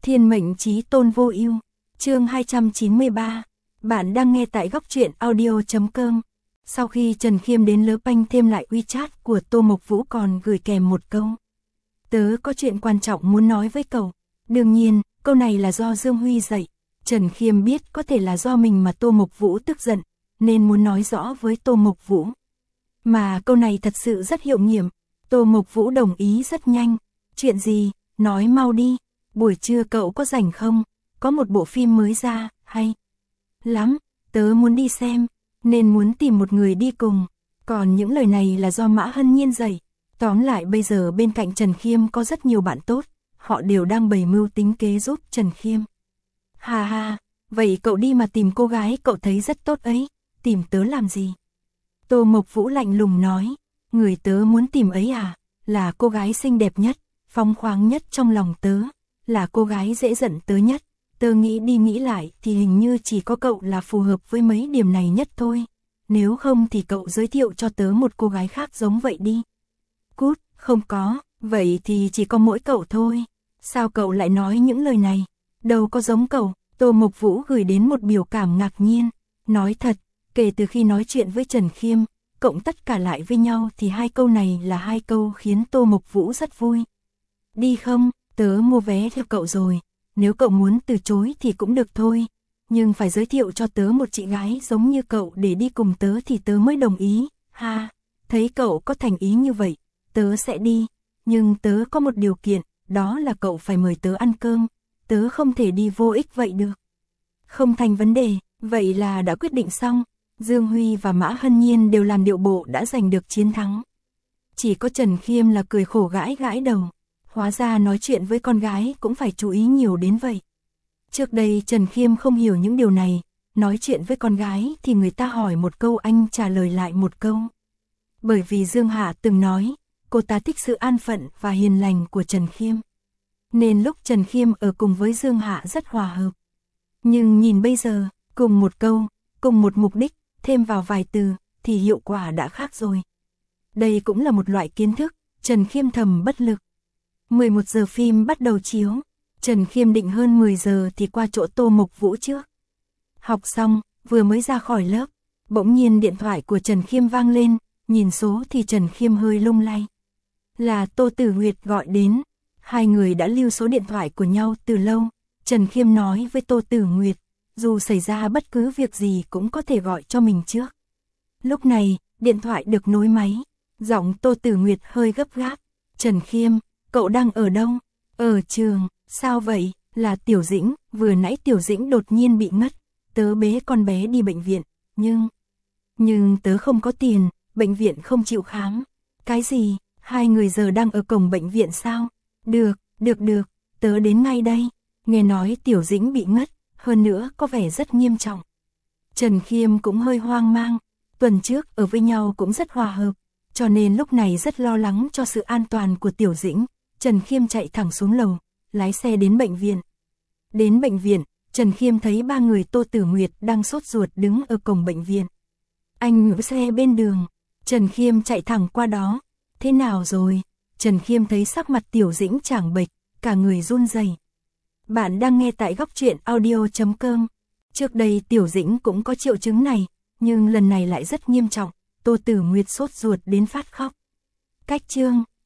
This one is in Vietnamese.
Thiên mệnh chí tôn vô ưu. Chương 293. Bạn đang nghe tại góc truyện audio.com. Sau khi Trần Khiêm đến lớp anh thêm lại WeChat của Tô Mộc Vũ còn gửi kèm một câu. Tớ có chuyện quan trọng muốn nói với cậu. Đương nhiên, câu này là do Dương Huy dạy. Trần Khiêm biết có thể là do mình mà Tô Mộc Vũ tức giận, nên muốn nói rõ với Tô Mộc Vũ. Mà câu này thật sự rất hiệu nghiệm. Tô Mộc Vũ đồng ý rất nhanh. Chuyện gì, nói mau đi. Buổi trưa cậu có rảnh không? Có một bộ phim mới ra, hay lắm, tớ muốn đi xem, nên muốn tìm một người đi cùng. Còn những lời này là do Mã Hân Nhiên dạy. Tóm lại bây giờ bên cạnh Trần Khiêm có rất nhiều bạn tốt, họ đều đang bày mưu tính kế giúp Trần Khiêm. Hà hà, vậy cậu đi mà tìm cô gái cậu thấy rất tốt ấy, tìm tớ làm gì? Tô Mộc Vũ lạnh lùng nói, người tớ muốn tìm ấy à, là cô gái xinh đẹp nhất, phóng khoáng nhất trong lòng tớ, là cô gái dễ giận tớ nhất. Tớ nghĩ đi nghĩ lại thì hình như chỉ có cậu là phù hợp với mấy điểm này nhất thôi. Nếu không thì cậu giới thiệu cho tớ một cô gái khác giống vậy đi. Cút, không có, vậy thì chỉ có mỗi cậu thôi. Sao cậu lại nói những lời này? Đâu có giống cậu. Tô Mộc Vũ gửi đến một biểu cảm ngạc nhiên. Nói thật, kể từ khi nói chuyện với Trần Khiêm, cộng tất cả lại với nhau thì hai câu này là hai câu khiến Tô Mộc Vũ rất vui. Đi không, tớ mua vé theo cậu rồi. Nếu cậu muốn từ chối thì cũng được thôi, nhưng phải giới thiệu cho tớ một chị gái giống như cậu để đi cùng tớ thì tớ mới đồng ý. Ha, thấy cậu có thành ý như vậy, tớ sẽ đi, nhưng tớ có một điều kiện, đó là cậu phải mời tớ ăn cơm, tớ không thể đi vô ích vậy được. Không thành vấn đề, vậy là đã quyết định xong. Dương Huy và Mã Hân Nhiên đều làm điệu bộ đã giành được chiến thắng. Chỉ có Trần Khiêm là cười khổ gãi gãi đầu. Hóa ra nói chuyện với con gái cũng phải chú ý nhiều đến vậy. Trước đây Trần Khiêm không hiểu những điều này, nói chuyện với con gái thì người ta hỏi một câu anh trả lời lại một câu. Bởi vì Dương Hạ từng nói, cô ta thích sự an phận và hiền lành của Trần Khiêm. Nên lúc Trần Khiêm ở cùng với Dương Hạ rất hòa hợp. Nhưng nhìn bây giờ, cùng một câu, cùng một mục đích, thêm vào vài từ, thì hiệu quả đã khác rồi. Đây cũng là một loại kiến thức, Trần Khiêm thầm bất lực. 11 giờ phim bắt đầu chiếu, Trần Khiêm định hơn 10 giờ thì qua chỗ Tô Mộc Vũ trước. Học xong, vừa mới ra khỏi lớp, bỗng nhiên điện thoại của Trần Khiêm vang lên, nhìn số thì Trần Khiêm hơi lung lay. Là Tô Tử Nguyệt gọi đến, hai người đã lưu số điện thoại của nhau từ lâu. Trần Khiêm nói với Tô Tử Nguyệt, dù xảy ra bất cứ việc gì cũng có thể gọi cho mình trước. Lúc này, điện thoại được nối máy, giọng Tô Tử Nguyệt hơi gấp gáp. Trần Khiêm, cậu đang ở đâu? Ở trường, sao vậy? Là Tiểu Dĩnh, vừa nãy Tiểu Dĩnh đột nhiên bị ngất, tớ bế con bé đi bệnh viện, nhưng tớ không có tiền, bệnh viện không chịu khám. Cái gì? Hai người giờ đang ở cổng bệnh viện sao? Được, tớ đến ngay đây. Nghe nói Tiểu Dĩnh bị ngất, hơn nữa có vẻ rất nghiêm trọng. Trần Khiêm cũng hơi hoang mang, tuần trước ở với nhau cũng rất hòa hợp, cho nên lúc này rất lo lắng cho sự an toàn của Tiểu Dĩnh. Trần Khiêm chạy thẳng xuống lầu, lái xe đến bệnh viện. Đến bệnh viện, Trần Khiêm thấy ba người Tô Tử Nguyệt đang sốt ruột đứng ở cổng bệnh viện. Anh ngừng xe bên đường, Trần Khiêm chạy thẳng qua đó. Thế nào rồi? Trần Khiêm thấy sắc mặt Tiểu Dĩnh trắng bệch, cả người run rẩy. Bạn đang nghe tại góc truyện audio.com. Trước đây Tiểu Dĩnh cũng có triệu chứng này, nhưng lần này lại rất nghiêm trọng. Tô Tử Nguyệt sốt ruột đến phát khóc. Cách chương